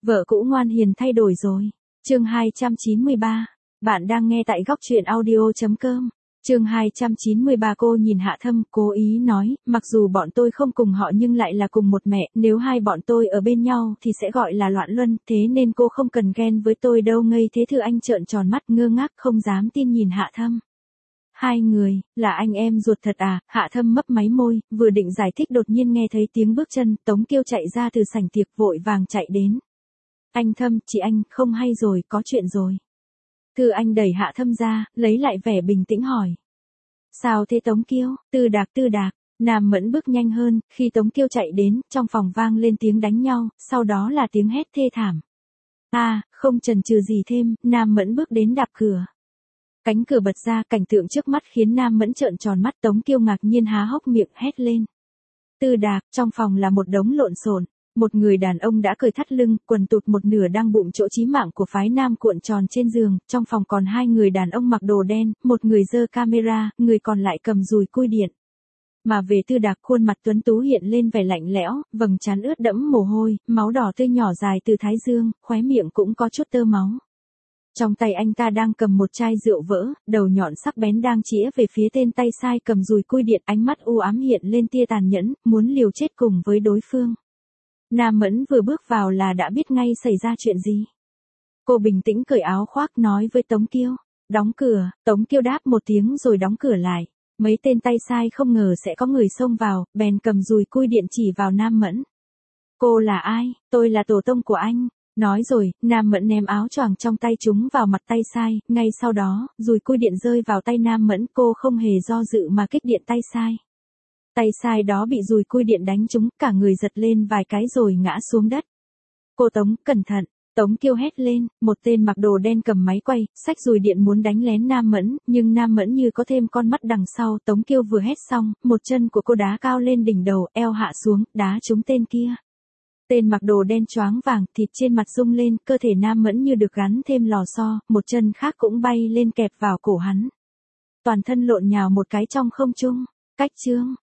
Vợ cũ ngoan hiền thay đổi rồi. Chương 293. Bạn đang nghe tại góc truyện audio.com. Chương 293. Cô nhìn Hạ Thâm, cố ý nói, mặc dù bọn tôi không cùng họ nhưng lại là cùng một mẹ, nếu hai bọn tôi ở bên nhau thì sẽ gọi là loạn luân, thế nên cô không cần ghen với tôi đâu. Ngây thế Thư Anh trợn tròn mắt ngơ ngác không dám tin nhìn Hạ Thâm. Hai người, là anh em ruột thật à? Hạ Thâm mấp máy môi, vừa định giải thích đột nhiên nghe thấy tiếng bước chân, Tống Kiêu chạy ra từ sảnh tiệc vội vàng chạy đến. Anh Thâm, chị anh, không hay rồi, có chuyện rồi. Thư Anh đẩy Hạ Thâm ra, lấy lại vẻ bình tĩnh hỏi. Sao thế Tống Kiêu? Tư Đạc. Nam Mẫn bước nhanh hơn, khi Tống Kiêu chạy đến, trong phòng vang lên tiếng đánh nhau, sau đó là tiếng hét thê thảm. Không chần chừ gì thêm, Nam Mẫn bước đến đạp cửa. Cánh cửa bật ra, cảnh tượng trước mắt khiến Nam Mẫn trợn tròn mắt. Tống Kiêu ngạc nhiên há hốc miệng hét lên. Tư Đạc, trong phòng là một đống lộn xộn. Một người đàn ông đã cởi thắt lưng, quần tụt một nửa đang bụng chỗ chí mạng của phái nam cuộn tròn trên giường, trong phòng còn hai người đàn ông mặc đồ đen, một người giơ camera, người còn lại cầm dùi cui điện. Mà về Tư Đạc, khuôn mặt tuấn tú hiện lên vẻ lạnh lẽo, vầng trán ướt đẫm mồ hôi, máu đỏ tươi nhỏ dài từ thái dương, khóe miệng cũng có chút tơ máu. Trong tay anh ta đang cầm một chai rượu vỡ, đầu nhọn sắc bén đang chĩa về phía tên tay sai cầm dùi cui điện, ánh mắt u ám hiện lên tia tàn nhẫn, muốn liều chết cùng với đối phương. Nam Mẫn vừa bước vào là đã biết ngay xảy ra chuyện gì. Cô bình tĩnh cởi áo khoác nói với Tống Kiêu. Đóng cửa. Tống Kiêu đáp một tiếng rồi đóng cửa lại. Mấy tên tay sai không ngờ sẽ có người xông vào, bèn cầm dùi cui điện chỉ vào Nam Mẫn. Cô là ai? Tôi là tổ tông của anh. Nói rồi, Nam Mẫn ném áo choàng trong tay chúng vào mặt tay sai, ngay sau đó, dùi cui điện rơi vào tay Nam Mẫn, cô không hề do dự mà kích điện tay sai. Tay sai đó bị dùi cui điện đánh trúng, cả người giật lên vài cái rồi ngã xuống đất. Cô Tống, cẩn thận! Tống Kiêu hét lên, một tên mặc đồ đen cầm máy quay, xách dùi điện muốn đánh lén Nam Mẫn, nhưng Nam Mẫn như có thêm con mắt đằng sau. Tống Kiêu vừa hét xong, một chân của cô đá cao lên đỉnh đầu, eo hạ xuống, đá trúng tên kia. Tên mặc đồ đen choáng vàng, thịt trên mặt rung lên, cơ thể Nam Mẫn như được gắn thêm lò xo, một chân khác cũng bay lên kẹp vào cổ hắn. Toàn thân lộn nhào một cái trong không trung. Cách chương.